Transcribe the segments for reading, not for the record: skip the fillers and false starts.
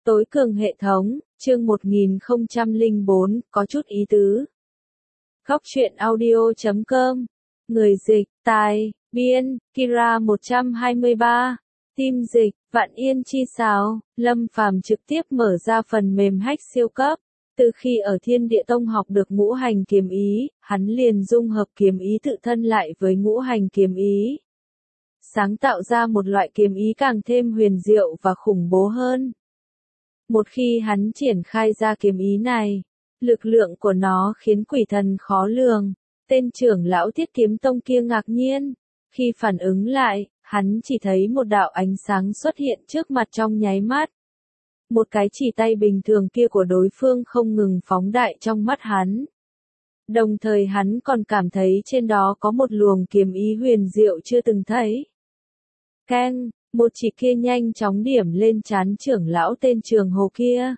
Tối cường hệ thống, chương 1004, có chút ý tứ. Góc truyện audio.com. Người dịch, tài, biên, Kira 123. Team dịch, Vạn Yên Chi Sáo, Lâm Phàm trực tiếp mở ra phần mềm hack siêu cấp. Từ khi ở Thiên Địa Tông học được ngũ hành kiếm ý, hắn liền dung hợp kiếm ý tự thân lại với ngũ hành kiếm ý. Sáng tạo ra một loại kiếm ý càng thêm huyền diệu và khủng bố hơn. Một khi hắn triển khai ra kiếm ý này, lực lượng của nó khiến quỷ thần khó lường. Tên trưởng lão Thiết Kiếm Tông kia ngạc nhiên. Khi phản ứng lại, hắn chỉ thấy một đạo ánh sáng xuất hiện trước mặt trong nháy mắt. Một cái chỉ tay bình thường kia của đối phương không ngừng phóng đại trong mắt hắn. Đồng thời hắn còn cảm thấy trên đó có một luồng kiếm ý huyền diệu chưa từng thấy. Keng, một chỉ kia nhanh chóng điểm lên trán trưởng lão tên Trường Hồ kia.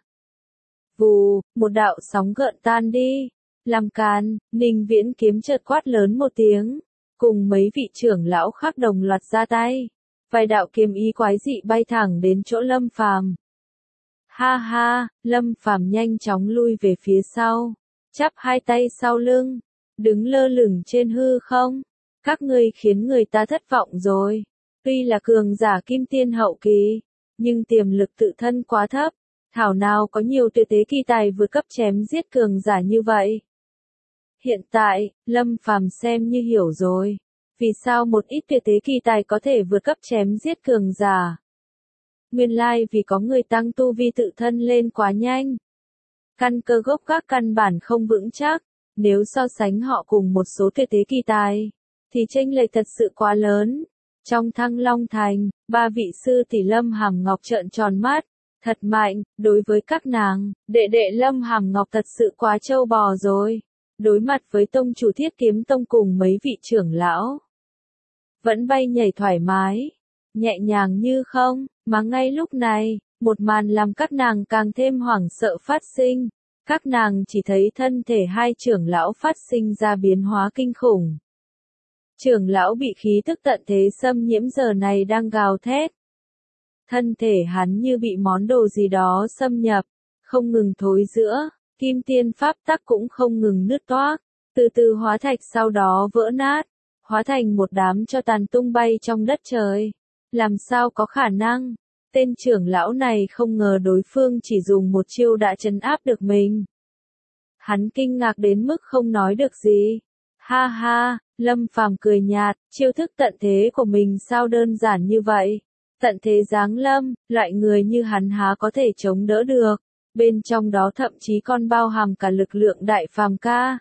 Vù, một đạo sóng gợn tan đi. Làm càn, Ninh Viễn Kiếm chợt quát lớn một tiếng. Cùng mấy vị trưởng lão khác đồng loạt ra tay. Vài đạo kiếm ý quái dị bay thẳng đến chỗ Lâm Phàm. Ha ha, Lâm Phàm nhanh chóng lui về phía sau. Chắp hai tay sau lưng. Đứng lơ lửng trên hư không. Các ngươi khiến người ta thất vọng rồi. Tuy là cường giả kim tiên hậu kỳ, nhưng tiềm lực tự thân quá thấp. Thảo nào có nhiều tuyệt thế kỳ tài vượt cấp chém giết cường giả như vậy. Hiện tại, Lâm Phàm xem như hiểu rồi. Vì sao một ít tuyệt thế kỳ tài có thể vượt cấp chém giết cường giả? Nguyên lai vì có người tăng tu vi tự thân lên quá nhanh. Căn cơ gốc gác căn bản không vững chắc. Nếu so sánh họ cùng một số tuyệt thế kỳ tài, thì chênh lệch thật sự quá lớn. Trong Thăng Long Thành, ba vị sư tỷ Lâm Hàm Ngọc trợn tròn mắt. Thật mạnh, đối với các nàng, đệ đệ Lâm Hàm Ngọc thật sự quá trâu bò rồi. Đối mặt với tông chủ Thiết Kiếm Tông cùng mấy vị trưởng lão, vẫn bay nhảy thoải mái, nhẹ nhàng như không, mà ngay lúc này, một màn làm các nàng càng thêm hoảng sợ phát sinh. Các nàng chỉ thấy thân thể hai trưởng lão phát sinh ra biến hóa kinh khủng. Trưởng lão bị khí tức tận thế xâm nhiễm giờ này đang gào thét. Thân thể hắn như bị món đồ gì đó xâm nhập, không ngừng thối rữa, kim tiên pháp tắc cũng không ngừng nứt toác, từ từ hóa thạch sau đó vỡ nát, hóa thành một đám tro tàn tung bay trong đất trời. Làm sao có khả năng? Tên trưởng lão này không ngờ đối phương chỉ dùng một chiêu đã trấn áp được mình. Hắn kinh ngạc đến mức không nói được gì. Ha ha, Lâm Phàm cười nhạt, chiêu thức tận thế của mình sao đơn giản như vậy? Tận thế giáng lâm, loại người như hắn há có thể chống đỡ được. Bên trong đó thậm chí còn bao hàm cả lực lượng đại phàm ca.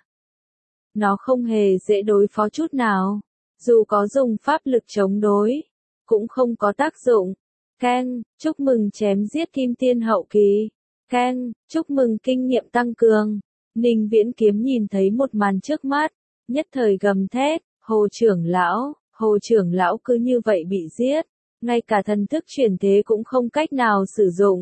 Nó không hề dễ đối phó chút nào. Dù có dùng pháp lực chống đối, cũng không có tác dụng. Keng, chúc mừng chém giết kim tiên hậu kỳ. Keng, chúc mừng kinh nghiệm tăng cường. Ninh Viễn Kiếm nhìn thấy một màn trước mắt, nhất thời gầm thét, Hồ trưởng lão cứ như vậy bị giết, ngay cả thần thức chuyển thế cũng không cách nào sử dụng.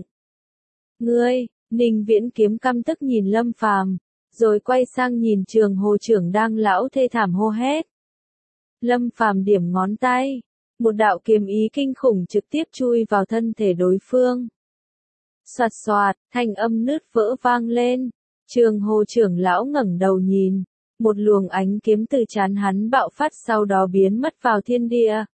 Ngươi, Ninh Viễn Kiếm căm tức nhìn Lâm Phàm, rồi quay sang nhìn Trường Hồ trưởng đang lão thê thảm hô hét. Lâm Phàm điểm ngón tay, một đạo kiếm ý kinh khủng trực tiếp chui vào thân thể đối phương. Soạt soạt, thanh âm nứt vỡ vang lên. Trường Hồ trưởng lão ngẩng đầu nhìn, một luồng ánh kiếm từ trán hắn bạo phát sau đó biến mất vào thiên địa.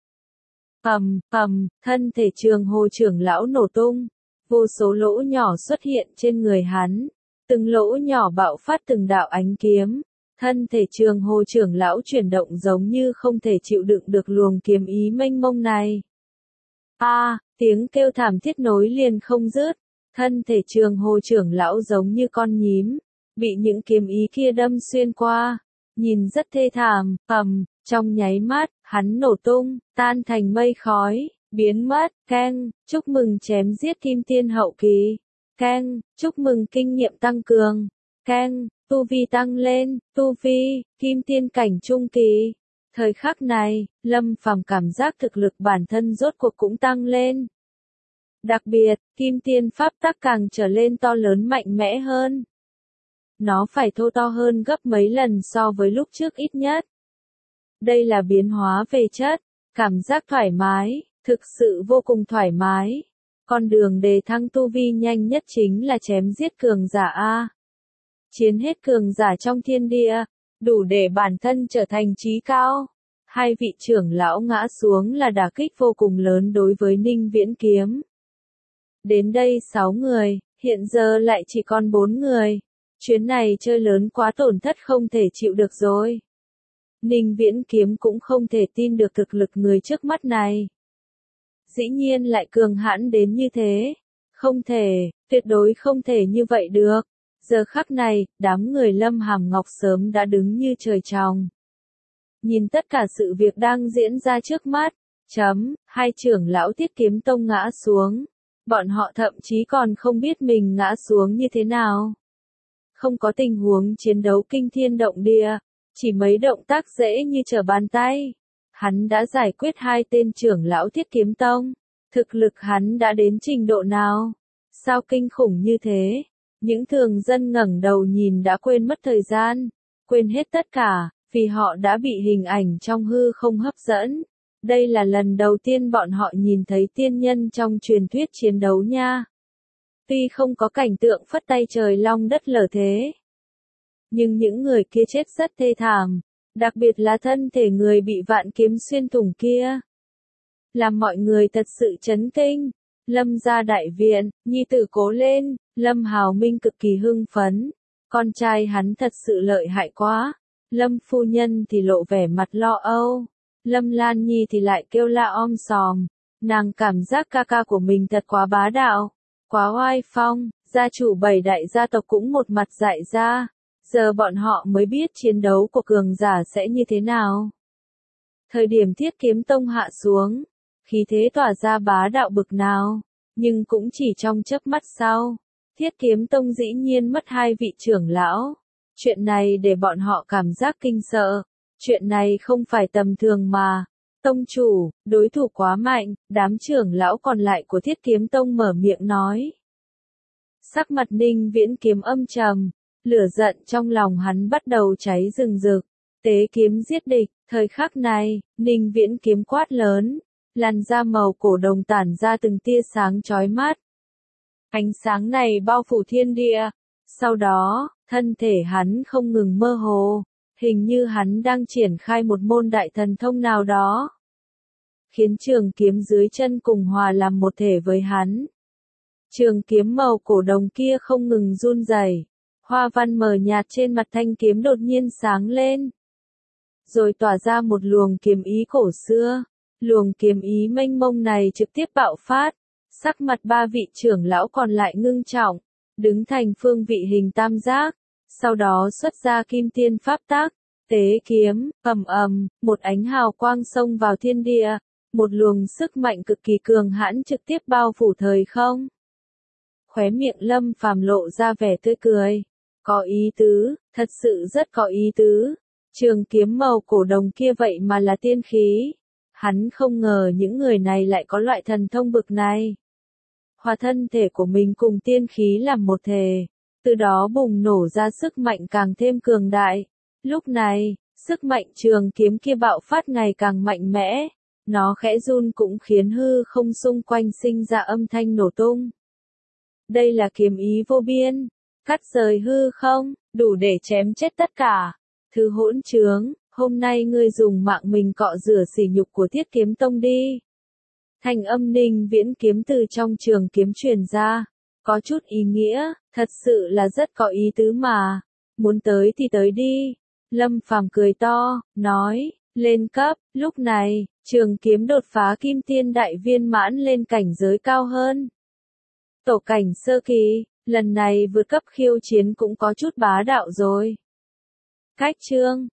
Thân thể Trường Hồ trưởng lão nổ tung, vô số lỗ nhỏ xuất hiện trên người hắn, từng lỗ nhỏ bạo phát từng đạo ánh kiếm. Thân thể Trường Hồ trưởng lão chuyển động giống như không thể chịu đựng được luồng kiếm ý mênh mông này. Tiếng kêu thảm thiết nối liền không dứt. Thân thể Trường Hồ trưởng lão giống như con nhím, bị những kiếm ý kia đâm xuyên qua, nhìn rất thê thảm. Trong nháy mắt, hắn nổ tung, tan thành mây khói, biến mất. Keng, chúc mừng chém giết kim tiên hậu kỳ. Keng, chúc mừng kinh nghiệm tăng cường. Keng, tu vi tăng lên, tu vi, kim tiên cảnh trung kỳ. Thời khắc này, Lâm Phàm cảm giác thực lực bản thân rốt cuộc cũng tăng lên. Đặc biệt, kim tiên pháp tắc càng trở lên to lớn mạnh mẽ hơn. Nó phải thô to hơn gấp mấy lần so với lúc trước ít nhất. Đây là biến hóa về chất, cảm giác thoải mái, thực sự vô cùng thoải mái. Con đường đề thăng tu vi nhanh nhất chính là chém giết cường giả A. Chiến hết cường giả trong thiên địa, đủ để bản thân trở thành trí cao. Hai vị trưởng lão ngã xuống là đả kích vô cùng lớn đối với Ninh Viễn Kiếm. Đến đây 6 người, hiện giờ lại chỉ còn 4 người. Chuyến này chơi lớn quá, tổn thất không thể chịu được rồi. Ninh Viễn Kiếm cũng không thể tin được thực lực người trước mắt này. Dĩ nhiên lại cường hãn đến như thế. Không thể, tuyệt đối không thể như vậy được. Giờ khắc này, đám người Lâm Hàm Ngọc sớm đã đứng như trời trồng. Nhìn tất cả sự việc đang diễn ra trước mắt, hai trưởng lão Thiết Kiếm Tông ngã xuống. Bọn họ thậm chí còn không biết mình ngã xuống như thế nào. Không có tình huống chiến đấu kinh thiên động địa, chỉ mấy động tác dễ như trở bàn tay. Hắn đã giải quyết 2 tên trưởng lão Thiết Kiếm Tông. Thực lực hắn đã đến trình độ nào? Sao kinh khủng như thế? Những thường dân ngẩng đầu nhìn đã quên mất thời gian, quên hết tất cả, vì họ đã bị hình ảnh trong hư không hấp dẫn. Đây là lần đầu tiên bọn họ nhìn thấy tiên nhân trong truyền thuyết chiến đấu nha. Tuy không có cảnh tượng phất tay trời long đất lở thế, nhưng những người kia chết rất thê thảm, đặc biệt là thân thể người bị vạn kiếm xuyên thủng kia. Làm mọi người thật sự chấn kinh. Lâm gia đại viện, nhi tử cố lên, Lâm Hào Minh cực kỳ hưng phấn. Con trai hắn thật sự lợi hại quá. Lâm phu nhân thì lộ vẻ mặt lo âu. Lâm Lan Nhi thì lại kêu la om sòm. Nàng cảm giác ca ca của mình thật quá bá đạo, quá oai phong. Gia chủ 7 đại gia tộc cũng một mặt dại ra. Giờ bọn họ mới biết chiến đấu của cường giả sẽ như thế nào. Thời điểm Thiết Kiếm Tông hạ xuống, khí thế tỏa ra bá đạo bực nào, nhưng cũng chỉ trong chớp mắt sau, Thiết Kiếm Tông dĩ nhiên mất 2 vị trưởng lão. Chuyện này để bọn họ cảm giác kinh sợ. Chuyện này không phải tầm thường mà. Tông chủ, đối thủ quá mạnh. Đám trưởng lão còn lại của Thiết Kiếm Tông mở miệng nói. Sắc mặt Ninh Viễn Kiếm âm trầm, lửa giận trong lòng hắn bắt đầu cháy rừng rực. Tế kiếm giết địch. Thời khắc này, Ninh Viễn Kiếm quát lớn, làn da màu cổ đồng tản ra từng tia sáng chói mắt. Ánh sáng này bao phủ thiên địa. Sau đó, thân thể hắn không ngừng mơ hồ, hình như hắn đang triển khai một môn đại thần thông nào đó, khiến trường kiếm dưới chân cùng hòa làm một thể với hắn. Trường kiếm màu cổ đồng kia không ngừng run rẩy, hoa văn mờ nhạt trên mặt thanh kiếm đột nhiên sáng lên, rồi tỏa ra một luồng kiếm ý cổ xưa. Luồng kiếm ý mênh mông này trực tiếp bạo phát, sắc mặt 3 vị trưởng lão còn lại ngưng trọng, đứng thành phương vị hình tam giác, sau đó xuất ra kim tiên pháp tác, tế kiếm, một ánh hào quang xông vào thiên địa, một luồng sức mạnh cực kỳ cường hãn trực tiếp bao phủ thời không. Khóe miệng Lâm Phàm lộ ra vẻ tươi cười, có ý tứ, thật sự rất có ý tứ. Trường kiếm màu cổ đồng kia vậy mà là tiên khí. Hắn không ngờ những người này lại có loại thần thông bực này. Hòa thân thể của mình cùng tiên khí làm một thể, từ đó bùng nổ ra sức mạnh càng thêm cường đại. Lúc này, sức mạnh trường kiếm kia bạo phát ngày càng mạnh mẽ, nó khẽ run cũng khiến hư không xung quanh sinh ra âm thanh nổ tung. Đây là kiếm ý vô biên, cắt rời hư không, đủ để chém chết tất cả. Thứ hỗn trướng, hôm nay ngươi dùng mạng mình cọ rửa sỉ nhục của Thiết Kiếm Tông đi. Thanh âm Ninh Viễn Kiếm từ trong trường kiếm truyền ra, có chút ý nghĩa, thật sự là rất có ý tứ mà. Muốn tới thì tới đi. Lâm Phàm cười to, nói, lên cấp. Lúc này, trường kiếm đột phá kim tiên đại viên mãn lên cảnh giới cao hơn. Tổ cảnh sơ kỳ, lần này vượt cấp khiêu chiến cũng có chút bá đạo rồi. Cách chương